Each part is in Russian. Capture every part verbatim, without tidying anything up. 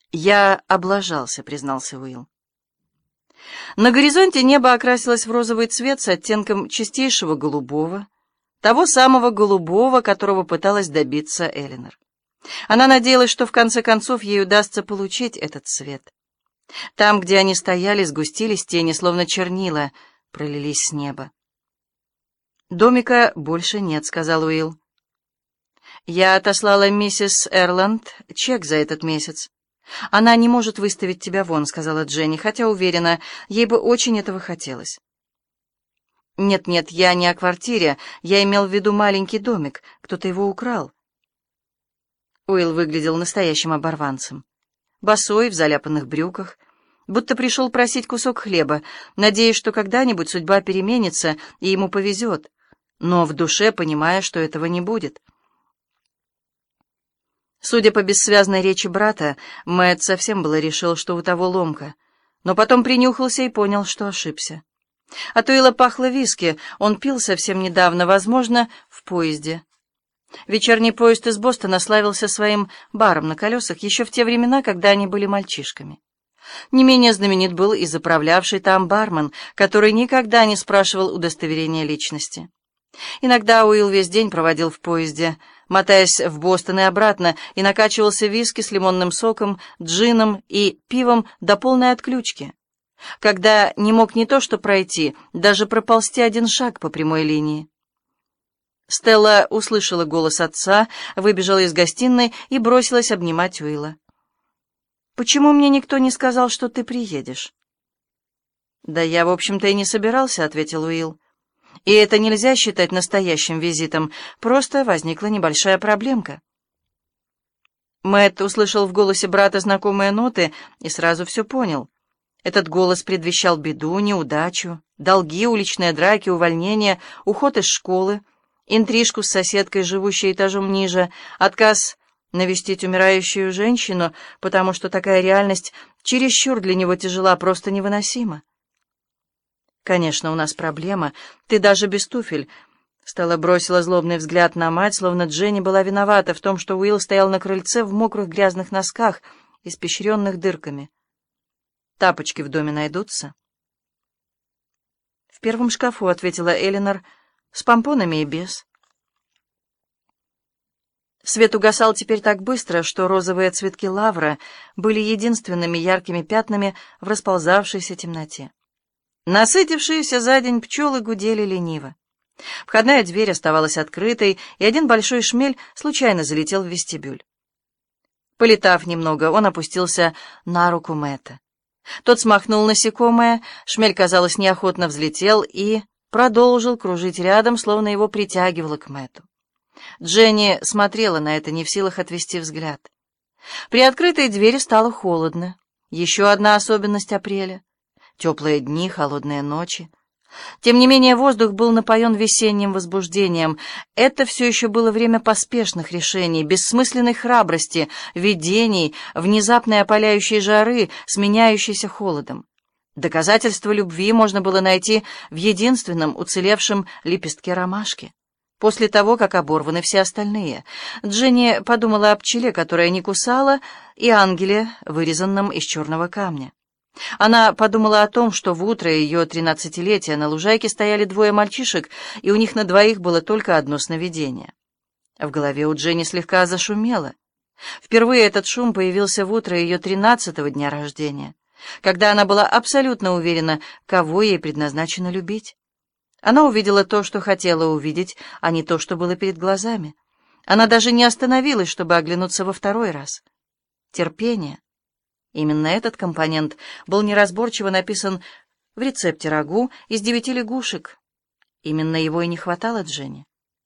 «Я облажался», — признался Уилл. На горизонте небо окрасилось в розовый цвет с оттенком чистейшего голубого, того самого голубого, которого пыталась добиться Элинор. Она надеялась, что в конце концов ей удастся получить этот цвет. Там, где они стояли, сгустились тени, словно чернила, пролились с неба. «Домика больше нет», — сказал Уилл. «Я отослала миссис Эрланд чек за этот месяц. Она не может выставить тебя вон», — сказала Дженни, хотя, уверена, ей бы очень этого хотелось. «Нет-нет, я не о квартире. Я имел в виду маленький домик. Кто-то его украл». Уилл выглядел настоящим оборванцем. Босой, в заляпанных брюках, будто пришел просить кусок хлеба, надеясь, что когда-нибудь судьба переменится и ему повезет, но в душе понимая, что этого не будет. Судя по бессвязной речи брата, Мэтт совсем было решил, что у того ломка, но потом принюхался и понял, что ошибся. От Уилла пахло виски, он пил совсем недавно, возможно, в поезде. Вечерний поезд из Бостона славился своим баром на колесах еще в те времена, когда они были мальчишками. Не менее знаменит был и заправлявший там бармен, который никогда не спрашивал удостоверения личности. Иногда Уилл весь день проводил в поезде, мотаясь в Бостон и обратно, и накачивался виски с лимонным соком, джином и пивом до полной отключки, когда не мог не то что пройти, даже проползти один шаг по прямой линии. Стелла услышала голос отца, выбежала из гостиной и бросилась обнимать Уилла. «Почему мне никто не сказал, что ты приедешь?» «Да я, в общем-то, и не собирался», — ответил Уилл. «И это нельзя считать настоящим визитом, просто возникла небольшая проблемка». Мэтт услышал в голосе брата знакомые ноты и сразу все понял. Этот голос предвещал беду, неудачу, долги, уличные драки, увольнение, уход из школы, интрижку с соседкой, живущей этажом ниже, отказ навестить умирающую женщину, потому что такая реальность чересчур для него тяжела, просто невыносима. «Конечно, у нас проблема. Ты даже без туфель». Стелла бросила злобный взгляд на мать, словно Дженни была виновата в том, что Уилл стоял на крыльце в мокрых грязных носках, испещренных дырками. «Тапочки в доме найдутся?» «В первом шкафу», — ответила Элинор, — «с помпонами и без». Свет угасал теперь так быстро, что розовые цветки лавра были единственными яркими пятнами в расползавшейся темноте. Насытившиеся за день пчелы гудели лениво. Входная дверь оставалась открытой, и один большой шмель случайно залетел в вестибюль. Полетав немного, он опустился на руку Мэтта. Тот смахнул насекомое, шмель, казалось, неохотно взлетел и продолжил кружить рядом, словно его притягивало к Мэтту. Дженни смотрела на это, не в силах отвести взгляд. При открытой двери стало холодно. Еще одна особенность апреля. Теплые дни, холодные ночи. Тем не менее, воздух был напоен весенним возбуждением. Это все еще было время поспешных решений, бессмысленной храбрости, видений, внезапной опаляющей жары, сменяющейся холодом. Доказательство любви можно было найти в единственном уцелевшем лепестке ромашки. После того, как оборваны все остальные, Дженни подумала о пчеле, которая не кусала, и ангеле, вырезанном из черного камня. Она подумала о том, что в утро ее тринадцатилетия на лужайке стояли двое мальчишек, и у них на двоих было только одно сновидение. В голове у Дженни слегка зашумело. Впервые этот шум появился в утро ее тринадцатого дня рождения, когда она была абсолютно уверена, кого ей предназначено любить. Она увидела то, что хотела увидеть, а не то, что было перед глазами. Она даже не остановилась, чтобы оглянуться во второй раз. Терпение. Именно этот компонент был неразборчиво написан в рецепте рагу из девяти лягушек. Именно его и не хватало Дженни.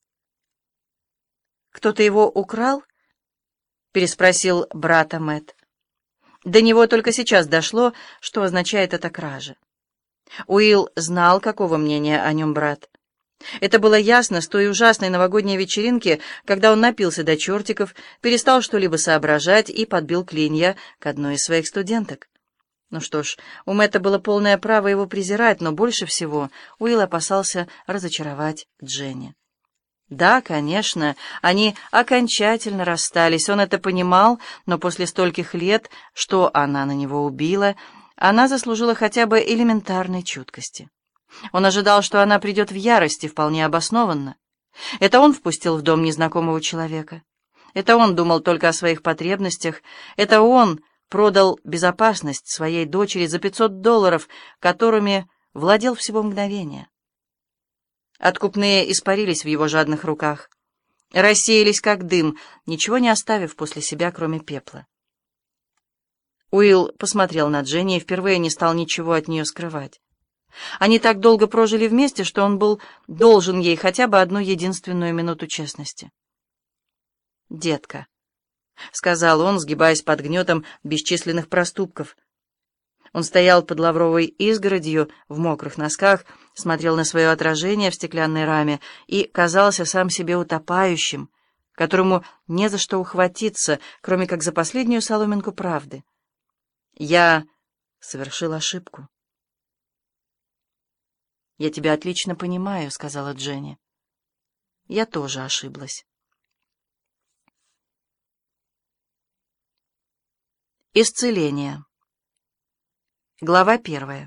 «Кто-то его украл?» — переспросил брата Мэтт. До него только сейчас дошло, что означает эта кража. Уилл знал, какого мнения о нем брат. Это было ясно с той ужасной новогодней вечеринки, когда он напился до чертиков, перестал что-либо соображать и подбил клинья к одной из своих студенток. Ну что ж, у Мэтта было полное право его презирать, но больше всего Уилл опасался разочаровать Дженни. Да, конечно, они окончательно расстались, он это понимал, но после стольких лет, что она на него убила, она заслужила хотя бы элементарной чуткости. Он ожидал, что она придет в ярости, вполне обоснованно. Это он впустил в дом незнакомого человека. Это он думал только о своих потребностях. Это он продал безопасность своей дочери за пятьсот долларов, которыми владел всего мгновение. Откупные испарились в его жадных руках, рассеялись как дым, ничего не оставив после себя, кроме пепла. Уилл посмотрел на Дженни и впервые не стал ничего от нее скрывать. Они так долго прожили вместе, что он был должен ей хотя бы одну единственную минуту честности. «Детка», — сказал он, сгибаясь под гнетом бесчисленных проступков. Он стоял под лавровой изгородью в мокрых носках, смотрел на свое отражение в стеклянной раме и казался сам себе утопающим, которому не за что ухватиться, кроме как за последнюю соломинку правды. «Я совершил ошибку». «Я тебя отлично понимаю», — сказала Дженни. «Я тоже ошиблась». Исцеление. Глава первая.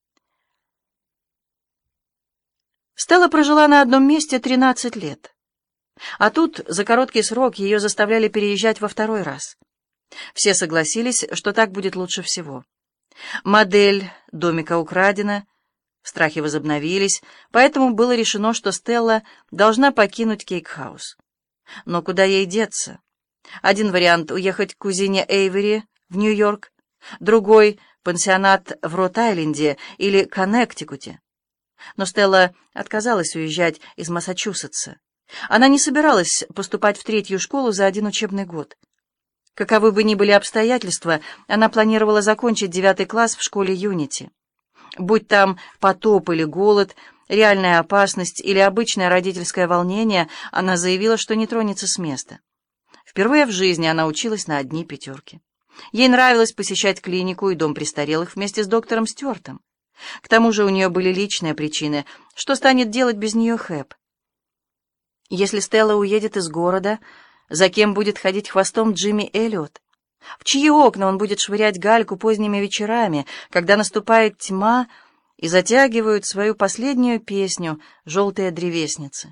Стелла прожила на одном месте тринадцать лет. А тут за короткий срок ее заставляли переезжать во второй раз. Все согласились, что так будет лучше всего. Модель домика украдена, страхи возобновились, поэтому было решено, что Стелла должна покинуть Кейк-хаус. Но куда ей деться? Один вариант — уехать к кузине Эйвери в Нью-Йорк, другой — пансионат в Рот-Айленде или Коннектикуте. Но Стелла отказалась уезжать из Массачусетса. Она не собиралась поступать в третью школу за один учебный год. Каковы бы ни были обстоятельства, она планировала закончить девятый класс в школе Юнити. Будь там потоп или голод, реальная опасность или обычное родительское волнение, она заявила, что не тронется с места. Впервые в жизни она училась на одни пятерки. Ей нравилось посещать клинику и дом престарелых вместе с доктором Стюартом. К тому же у нее были личные причины, что станет делать без нее Хэп. Если Стелла уедет из города, за кем будет ходить хвостом Джимми Эллиот? В чьи окна он будет швырять гальку поздними вечерами, когда наступает тьма и затягивают свою последнюю песню «Желтые древесницы»?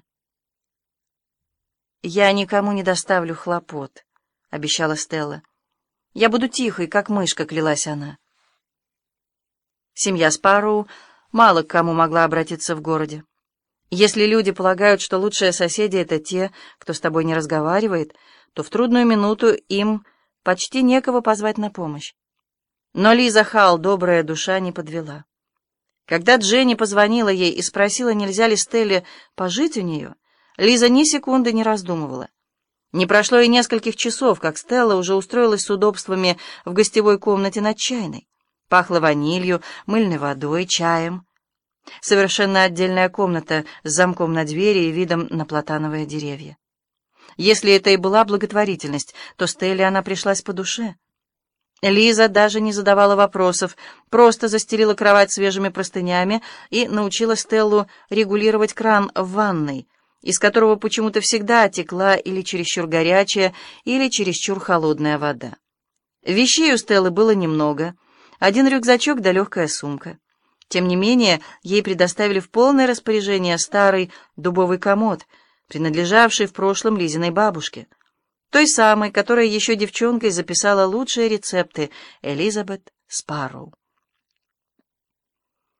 «Я никому не доставлю хлопот», — обещала Стелла. «Я буду тихой, как мышка», — клялась она. Семья Спарроу мало к кому могла обратиться в городе. Если люди полагают, что лучшие соседи — это те, кто с тобой не разговаривает, то в трудную минуту им почти некого позвать на помощь. Но Лиза Халл, добрая душа, не подвела. Когда Дженни позвонила ей и спросила, нельзя ли Стелле пожить у нее, Лиза ни секунды не раздумывала. Не прошло и нескольких часов, как Стелла уже устроилась с удобствами в гостевой комнате над чайной. Пахло ванилью, мыльной водой, чаем. Совершенно отдельная комната с замком на двери и видом на платановые деревья. Если это и была благотворительность, то Стелле она пришлась по душе. Лиза даже не задавала вопросов, просто застелила кровать свежими простынями и научила Стеллу регулировать кран в ванной, из которого почему-то всегда текла или чересчур горячая, или чересчур холодная вода. Вещей у Стеллы было немного, один рюкзачок да легкая сумка. Тем не менее, ей предоставили в полное распоряжение старый дубовый комод, принадлежавший в прошлом Лизиной бабушке, той самой, которая еще девчонкой записала лучшие рецепты Элизабет Спарроу.